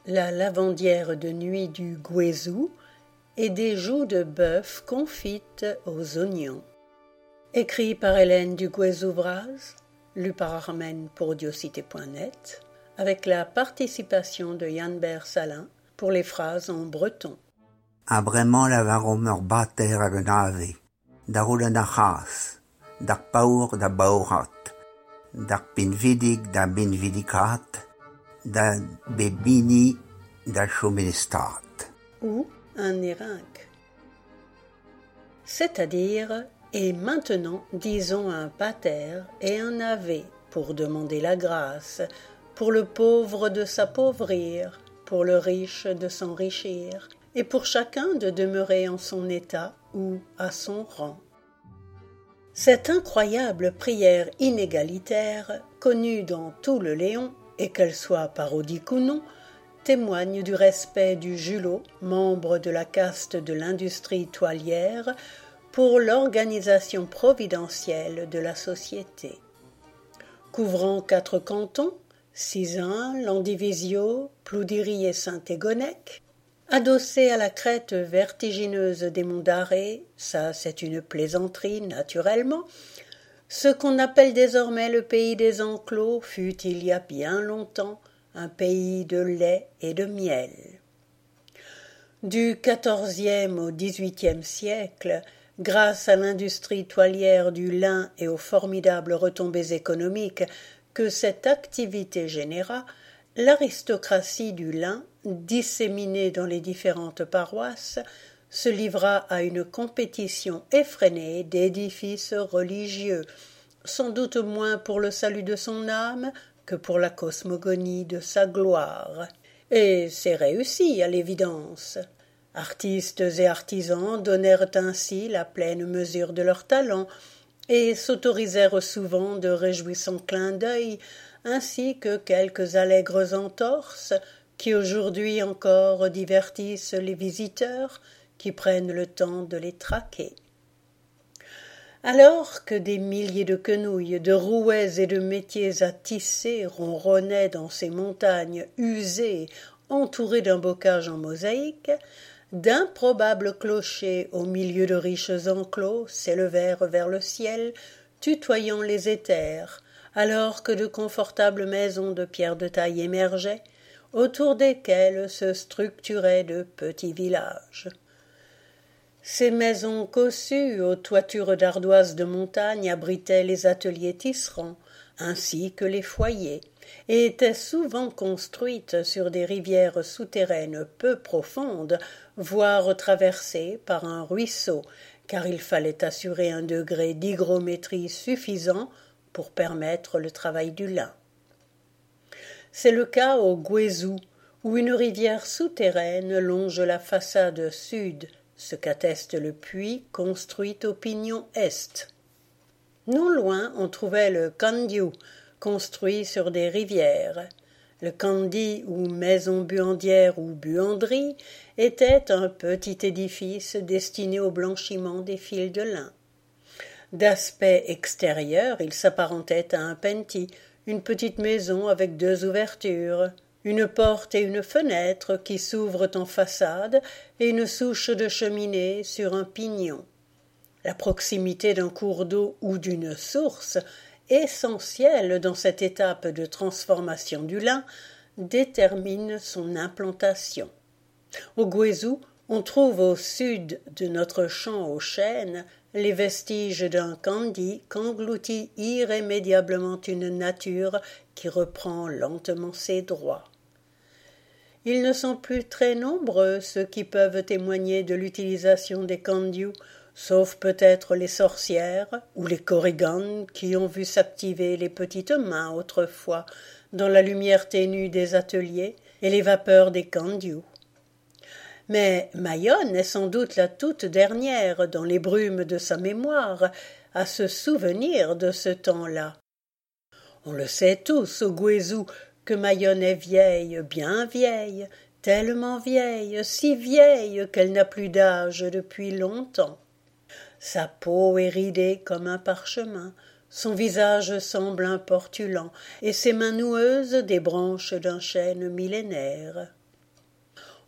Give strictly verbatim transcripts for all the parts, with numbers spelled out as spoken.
la lavandière de nuit du Guézou et des joues de bœuf confites aux oignons. Écrit par Hélène du Guézou-Vraz, lu par Armen pour audiocité point net, avec la participation de Yann Bersalin pour les phrases en breton. Abrement la varomer bater ag an ave, da roul an achas, da paour da baorat, da pinvidig da binvidikat, da bebini da chomenestat. Ou un érinque. C'est-à-dire, et maintenant disons un pater et un ave pour demander la grâce, pour le pauvre de s'appauvrir, pour le riche de s'enrichir, et pour chacun de demeurer en son état ou à son rang. Cette incroyable prière inégalitaire, connue dans tout le Léon, et qu'elle soit parodique ou non, témoigne du respect du Julot, membre de la caste de l'industrie toilière, pour l'organisation providentielle de la société. Couvrant quatre cantons, Sizun, Landivisio, Ploudiri et Saint-Égonec, adossé à la crête vertigineuse des monts d'Arrée, ça c'est une plaisanterie naturellement, ce qu'on appelle désormais le pays des enclos fut il y a bien longtemps un pays de lait et de miel. Du quatorzième au dix-huitième siècle, grâce à l'industrie toilière du lin et aux formidables retombées économiques que cette activité généra, l'aristocratie du lin, disséminée dans les différentes paroisses, se livra à une compétition effrénée d'édifices religieux, sans doute moins pour le salut de son âme que pour la cosmogonie de sa gloire. Et c'est réussi, à l'évidence. Artistes et artisans donnèrent ainsi la pleine mesure de leur talent, et s'autorisèrent souvent de réjouissants clins d'œil, ainsi que quelques allègres entorses qui aujourd'hui encore divertissent les visiteurs qui prennent le temps de les traquer. Alors que des milliers de quenouilles, de rouets et de métiers à tisser ronronnaient dans ces montagnes usées, entourées d'un bocage en mosaïque, d'improbables clochers au milieu de riches enclos s'élevèrent vers le ciel, tutoyant les éthers, alors que de confortables maisons de pierre de taille émergeaient, autour desquelles se structuraient de petits villages. Ces maisons cossues aux toitures d'ardoises de montagne abritaient les ateliers tisserands, ainsi que les foyers, et étaient souvent construites sur des rivières souterraines peu profondes, voire traversées par un ruisseau, car il fallait assurer un degré d'hygrométrie suffisant pour permettre le travail du lin. C'est le cas au Guézou, où une rivière souterraine longe la façade sud, ce qu'atteste le puits construit au pignon est. Non loin, on trouvait le Kandiou, construit sur des rivières. Le Kandi, ou maison buandière ou buanderie, était un petit édifice destiné au blanchiment des fils de lin. D'aspect extérieur, il s'apparentait à un penty, une petite maison avec deux ouvertures, une porte et une fenêtre qui s'ouvrent en façade et une souche de cheminée sur un pignon. La proximité d'un cours d'eau ou d'une source, essentielle dans cette étape de transformation du lin, détermine son implantation. Au Guézou, on trouve au sud de notre champ aux chênes les vestiges d'un kandi qu'engloutit irrémédiablement une nature qui reprend lentement ses droits. Ils ne sont plus très nombreux ceux qui peuvent témoigner de l'utilisation des kandious, sauf peut-être les sorcières ou les korrigans qui ont vu s'activer les petites mains autrefois dans la lumière ténue des ateliers et les vapeurs des kandious. Mais Mayonne est sans doute la toute dernière, dans les brumes de sa mémoire, à se souvenir de ce temps-là. On le sait tous au Guézou que Mayonne est vieille, bien vieille, tellement vieille, si vieille qu'elle n'a plus d'âge depuis longtemps. Sa peau est ridée comme un parchemin, son visage semble importulant, et ses mains noueuses des branches d'un chêne millénaire.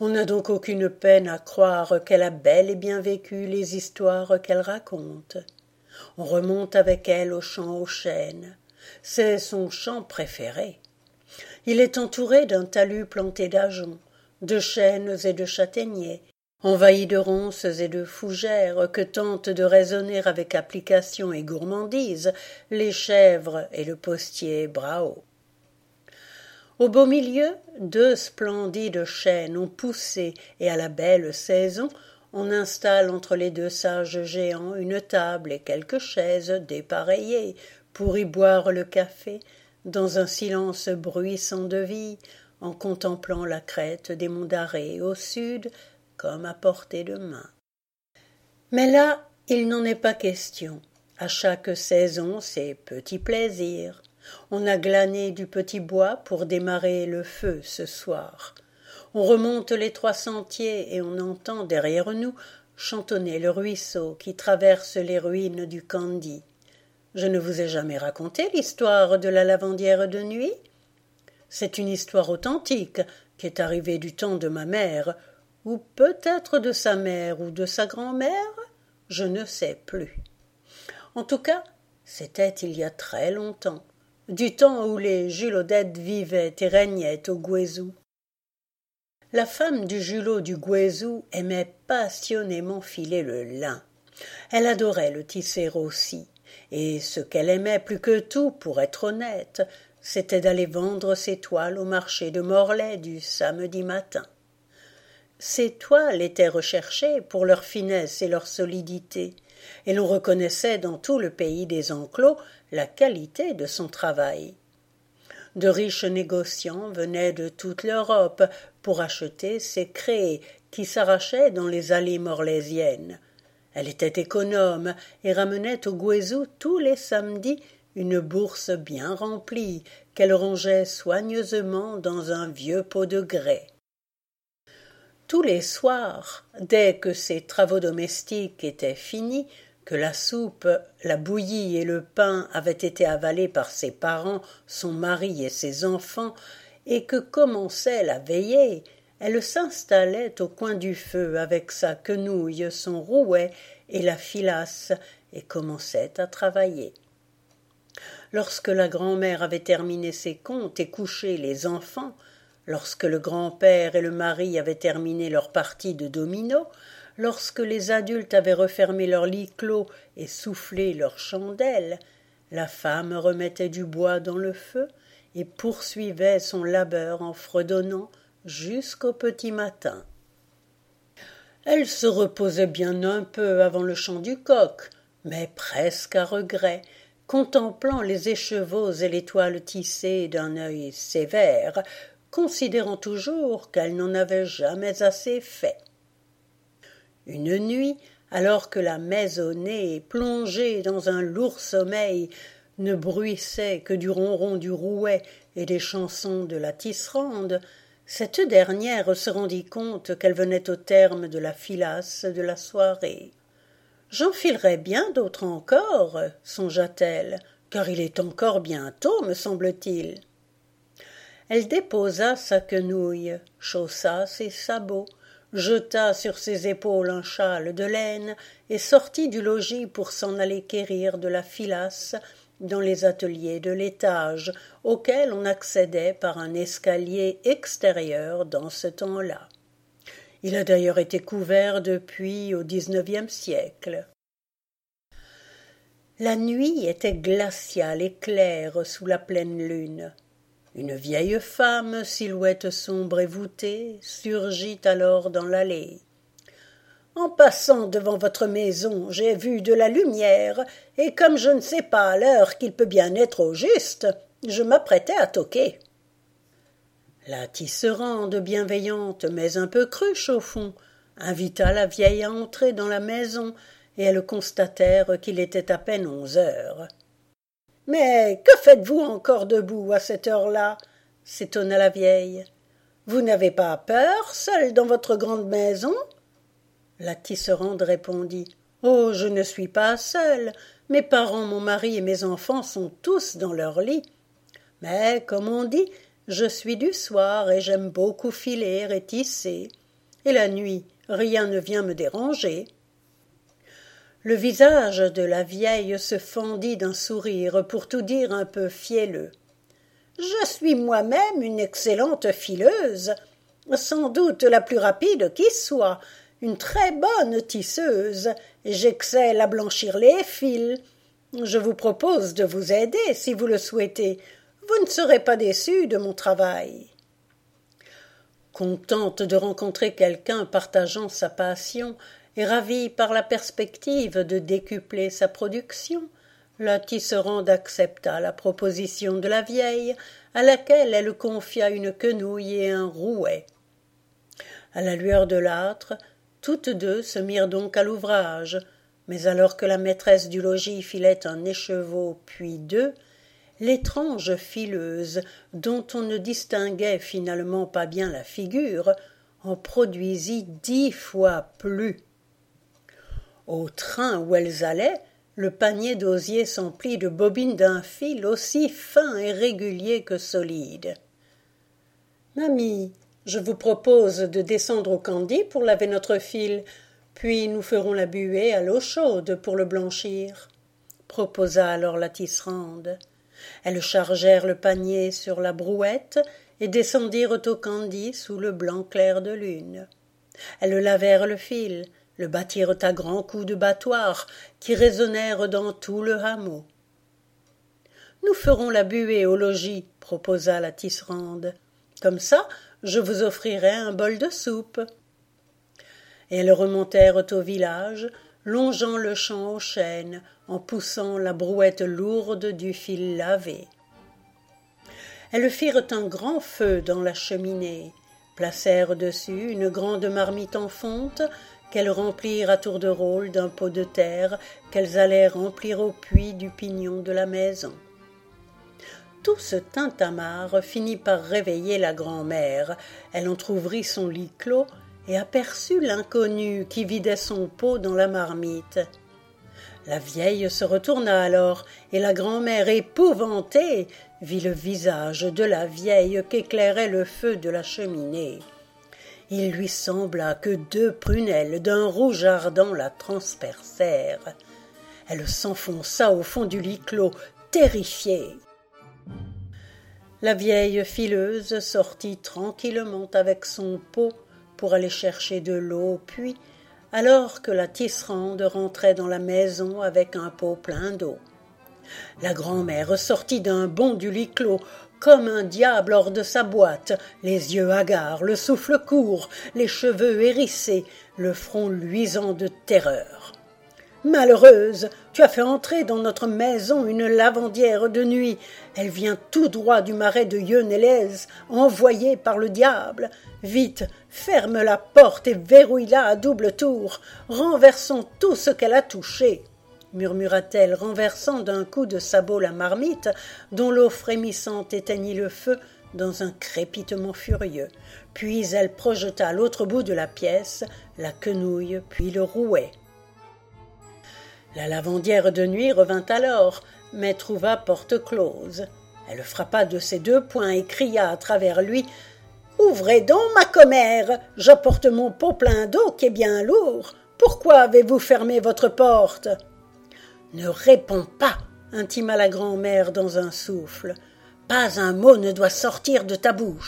On n'a donc aucune peine à croire qu'elle a bel et bien vécu les histoires qu'elle raconte. On remonte avec elle au champ aux chênes. C'est son champ préféré. Il est entouré d'un talus planté d'ajoncs, de chênes et de châtaigniers, envahi de ronces et de fougères que tentent de raisonner avec application et gourmandise les chèvres et le postier Brao. Au beau milieu, deux splendides chênes ont poussé et à la belle saison, on installe entre les deux sages géants une table et quelques chaises dépareillées pour y boire le café dans un silence bruissant de vie, en contemplant la crête des monts d'Arrée au sud comme à portée de main. Mais là, il n'en est pas question. À chaque saison, c'est petit plaisir. On a glané du petit bois pour démarrer le feu ce soir. On remonte les trois sentiers et on entend derrière nous chantonner le ruisseau qui traverse les ruines du Kandy. Je ne vous ai jamais raconté l'histoire de la lavandière de nuit? C'est une histoire authentique qui est arrivée du temps de ma mère, ou peut-être de sa mère ou de sa grand-mère, je ne sais plus. En tout cas, c'était il y a très longtemps, du temps où les Julodettes vivaient et régnaient au Guézou. La femme du Julot du Guézou aimait passionnément filer le lin. Elle adorait le tisser aussi, et ce qu'elle aimait plus que tout, pour être honnête, c'était d'aller vendre ses toiles au marché de Morlaix du samedi matin. Ces toiles étaient recherchées pour leur finesse et leur solidité, et l'on reconnaissait dans tout le pays des enclos la qualité de son travail. De riches négociants venaient de toute l'Europe pour acheter ces créés qui s'arrachaient dans les allées morlaisiennes. Elle était économe et ramenait au Guézou tous les samedis une bourse bien remplie qu'elle rangeait soigneusement dans un vieux pot de grès. Tous les soirs, dès que ses travaux domestiques étaient finis, que la soupe, la bouillie et le pain avaient été avalés par ses parents, son mari et ses enfants, et que commençait la veillée, elle s'installait au coin du feu avec sa quenouille, son rouet et la filasse, et commençait à travailler. Lorsque la grand-mère avait terminé ses comptes et couché les enfants, lorsque le grand-père et le mari avaient terminé leur partie de domino, lorsque les adultes avaient refermé leur lit clos et soufflé leurs chandelles, la femme remettait du bois dans le feu et poursuivait son labeur en fredonnant jusqu'au petit matin. Elle se reposait bien un peu avant le chant du coq, mais presque à regret, contemplant les écheveaux et les toiles tissées d'un œil sévère, considérant toujours qu'elle n'en avait jamais assez fait. Une nuit, alors que la maisonnée, plongée dans un lourd sommeil, ne bruissait que du ronron du rouet et des chansons de la tisserande, cette dernière se rendit compte qu'elle venait au terme de la filasse de la soirée. « J'en filerai bien d'autres encore, songea-t-elle, car il est encore bien tôt, me semble-t-il. » Elle déposa sa quenouille, chaussa ses sabots, jeta sur ses épaules un châle de laine et sortit du logis pour s'en aller quérir de la filasse dans les ateliers de l'étage, auxquels on accédait par un escalier extérieur dans ce temps-là. Il a d'ailleurs été couvert depuis au dix-neuvième siècle. La nuit était glaciale et claire sous la pleine lune. Une vieille femme, silhouette sombre et voûtée, surgit alors dans l'allée. « En passant devant votre maison, j'ai vu de la lumière, et comme je ne sais pas l'heure qu'il peut bien être au juste, je m'apprêtais à toquer. » La tisserande, bienveillante mais un peu cruche au fond, invita la vieille à entrer dans la maison, et elles constatèrent qu'il était à peine onze heures. « Mais que faites-vous encore debout à cette heure-là » s'étonna la vieille. « Vous n'avez pas peur, seule dans votre grande maison ?» La tisserande répondit. « Oh, je ne suis pas seule. Mes parents, mon mari et mes enfants sont tous dans leur lit. Mais, comme on dit, je suis du soir et j'aime beaucoup filer et tisser. Et la nuit, rien ne vient me déranger. » Le visage de la vieille se fendit d'un sourire pour tout dire un peu fielleux. « Je suis moi-même une excellente fileuse, sans doute la plus rapide qui soit, une très bonne tisseuse, et j'excelle à blanchir les fils. Je vous propose de vous aider si vous le souhaitez. Vous ne serez pas déçus de mon travail. » Contente de rencontrer quelqu'un partageant sa passion et ravie par la perspective de décupler sa production, la tisserande accepta la proposition de la vieille, à laquelle elle confia une quenouille et un rouet. À la lueur de l'âtre, toutes deux se mirent donc à l'ouvrage, mais alors que la maîtresse du logis filait un écheveau puis deux, l'étrange fileuse, dont on ne distinguait finalement pas bien la figure, en produisit dix fois plus. Au train où elles allaient, le panier d'osier s'emplit de bobines d'un fil aussi fin et régulier que solide. « Mamie, je vous propose de descendre au Candie pour laver notre fil, puis nous ferons la buée à l'eau chaude pour le blanchir, » proposa alors la tisserande. Elles chargèrent le panier sur la brouette et descendirent au Candie sous le blanc clair de lune. Elles lavèrent le fil, le battirent à grands coups de battoir qui résonnèrent dans tout le hameau. « Nous ferons la buée au logis, » proposa la tisserande. « Comme ça, je vous offrirai un bol de soupe. » Et elles remontèrent au village, longeant le champ aux chênes, en poussant la brouette lourde du fil lavé. Elles firent un grand feu dans la cheminée, placèrent dessus une grande marmite en fonte, qu'elles remplirent à tour de rôle d'un pot de terre qu'elles allèrent remplir au puits du pignon de la maison. Tout ce tintamarre finit par réveiller la grand-mère. Elle entr'ouvrit son lit clos et aperçut l'inconnu qui vidait son pot dans la marmite. La vieille se retourna alors, et la grand-mère, épouvantée, vit le visage de la vieille qu'éclairait le feu de la cheminée. Il lui sembla que deux prunelles d'un rouge ardent la transpercèrent. Elle s'enfonça au fond du lit clos, terrifiée. La vieille fileuse sortit tranquillement avec son pot pour aller chercher de l'eau au puits, alors que la tisserande rentrait dans la maison avec un pot plein d'eau. La grand-mère sortit d'un bond du lit clos, comme un diable hors de sa boîte, les yeux hagards, le souffle court, les cheveux hérissés, le front luisant de terreur. « Malheureuse, tu as fait entrer dans notre maison une lavandière de nuit. Elle vient tout droit du marais de Yeunelez, envoyée par le diable. Vite, ferme la porte et verrouille-la à double tour. Renversons tout ce qu'elle a touché. » murmura-t-elle, renversant d'un coup de sabot la marmite, dont l'eau frémissante éteignit le feu dans un crépitement furieux. Puis elle projeta à l'autre bout de la pièce la quenouille, puis le rouet. La lavandière de nuit revint alors, mais trouva porte close. Elle frappa de ses deux poings et cria à travers lui « Ouvrez donc, ma commère, j'apporte mon pot plein d'eau qui est bien lourd. Pourquoi avez-vous fermé votre porte ?» « Ne réponds pas, » intima la grand-mère dans un souffle. « Pas un mot ne doit sortir de ta bouche. »«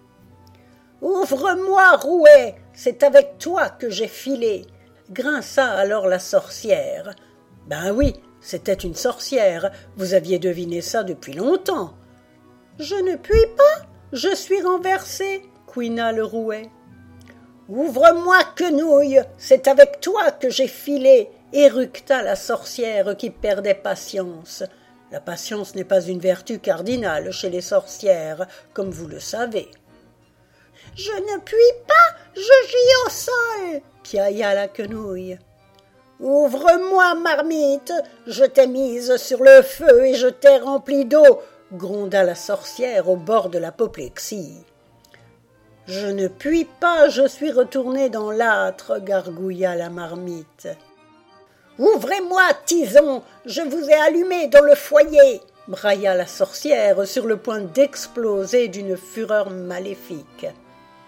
Ouvre-moi, rouet, c'est avec toi que j'ai filé. » grinça alors la sorcière. « Ben oui, c'était une sorcière, vous aviez deviné ça depuis longtemps. »« Je ne puis pas, je suis renversée, » couina le rouet. « Ouvre-moi, quenouille, c'est avec toi que j'ai filé, » éructa la sorcière qui perdait patience. La patience n'est pas une vertu cardinale chez les sorcières, comme vous le savez. « Je ne puis pas, je gis au sol !» piailla la quenouille. « Ouvre-moi, marmite, je t'ai mise sur le feu et je t'ai remplie d'eau !» gronda la sorcière au bord de l'apoplexie. « Je ne puis pas, je suis retournée dans l'âtre !» gargouilla la marmite. « Ouvrez-moi, tison, je vous ai allumé dans le foyer !» brailla la sorcière sur le point d'exploser d'une fureur maléfique.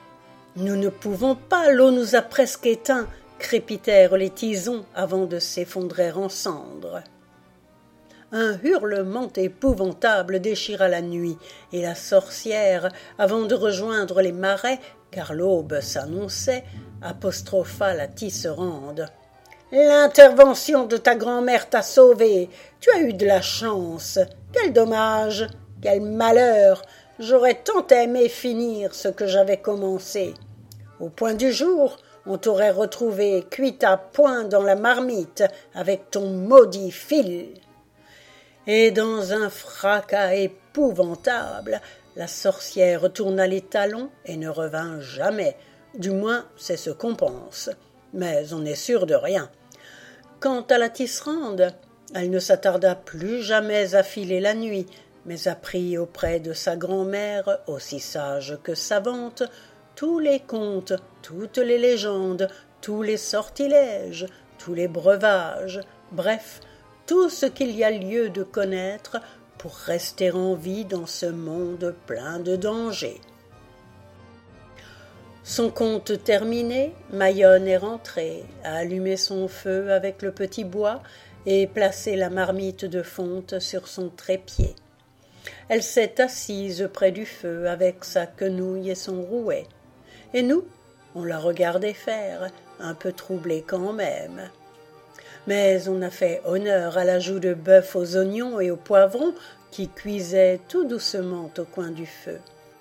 Nous ne pouvons pas, l'eau nous a presque éteints, crépitèrent les tisons avant de s'effondrer en cendres. Un hurlement épouvantable déchira la nuit, et la sorcière, avant de rejoindre les marais, car l'aube s'annonçait, apostropha la tisserande. « L'intervention de ta grand-mère t'a sauvée. Tu as eu de la chance. Quel dommage, quel malheur. J'aurais tant aimé finir ce que j'avais commencé. Au point du jour, on t'aurait retrouvé cuite à point dans la marmite avec ton maudit fil. » Et dans un fracas épouvantable, la sorcière tourna les talons et ne revint jamais. Du moins, c'est ce qu'on pense. Mais on n'est sûr de rien. Quant à la tisserande, elle ne s'attarda plus jamais à filer la nuit, mais apprit auprès de sa grand-mère, aussi sage que savante, tous les contes, toutes les légendes, tous les sortilèges, tous les breuvages, bref, tout ce qu'il y a lieu de connaître pour rester en vie dans ce monde plein de dangers. Son conte terminé, Mayonne est rentrée, a allumé son feu avec le petit bois et placé la marmite de fonte sur son trépied. Elle s'est assise près du feu avec sa quenouille et son rouet. Et nous, on la regardait faire, un peu troublés quand même. Mais on a fait honneur à l'ajout de bœuf aux oignons et aux poivrons qui cuisaient tout doucement au coin du feu.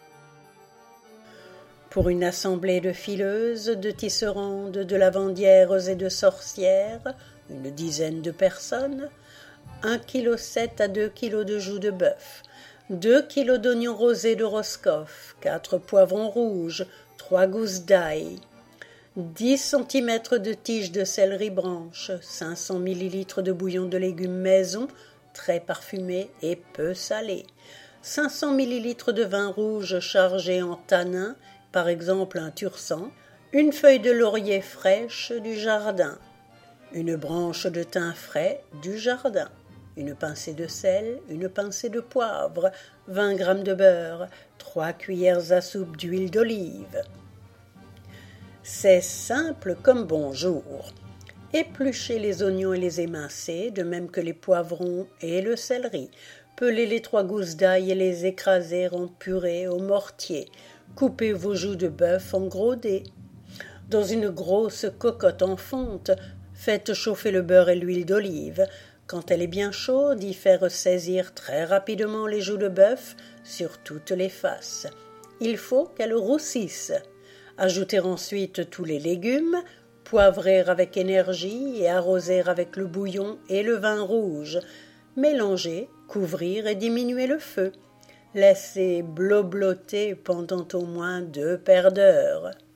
Pour une assemblée de fileuses, de tisserandes, de lavandières et de sorcières, une dizaine de personnes, un kilo sept à deux kilos de joues de bœuf, deux kilos d'oignons rosés de Roscoff, quatre poivrons rouges, trois gousses d'ail, dix centimètres de tiges de céleri branche, cinq cents millilitres de bouillon de légumes maison, très parfumé et peu salé, cinq cents millilitres de vin rouge chargé en tanin, par exemple un tursan, une feuille de laurier fraîche du jardin, une branche de thym frais du jardin, une pincée de sel, une pincée de poivre, vingt grammes de beurre, trois cuillères à soupe d'huile d'olive. C'est simple comme bonjour. Éplucher les oignons et les émincer, de même que les poivrons et le céleri. Peler les trois gousses d'ail et les écraser en purée au mortier. Coupez vos joues de bœuf en gros dés. Dans une grosse cocotte en fonte, faites chauffer le beurre et l'huile d'olive. Quand elle est bien chaude, y faire saisir très rapidement les joues de bœuf sur toutes les faces. Il faut qu'elles roussissent. Ajouter ensuite tous les légumes, poivrer avec énergie et arroser avec le bouillon et le vin rouge. Mélanger, couvrir et diminuer le feu. Laisser blobloter pendant au moins deux paires d'heures.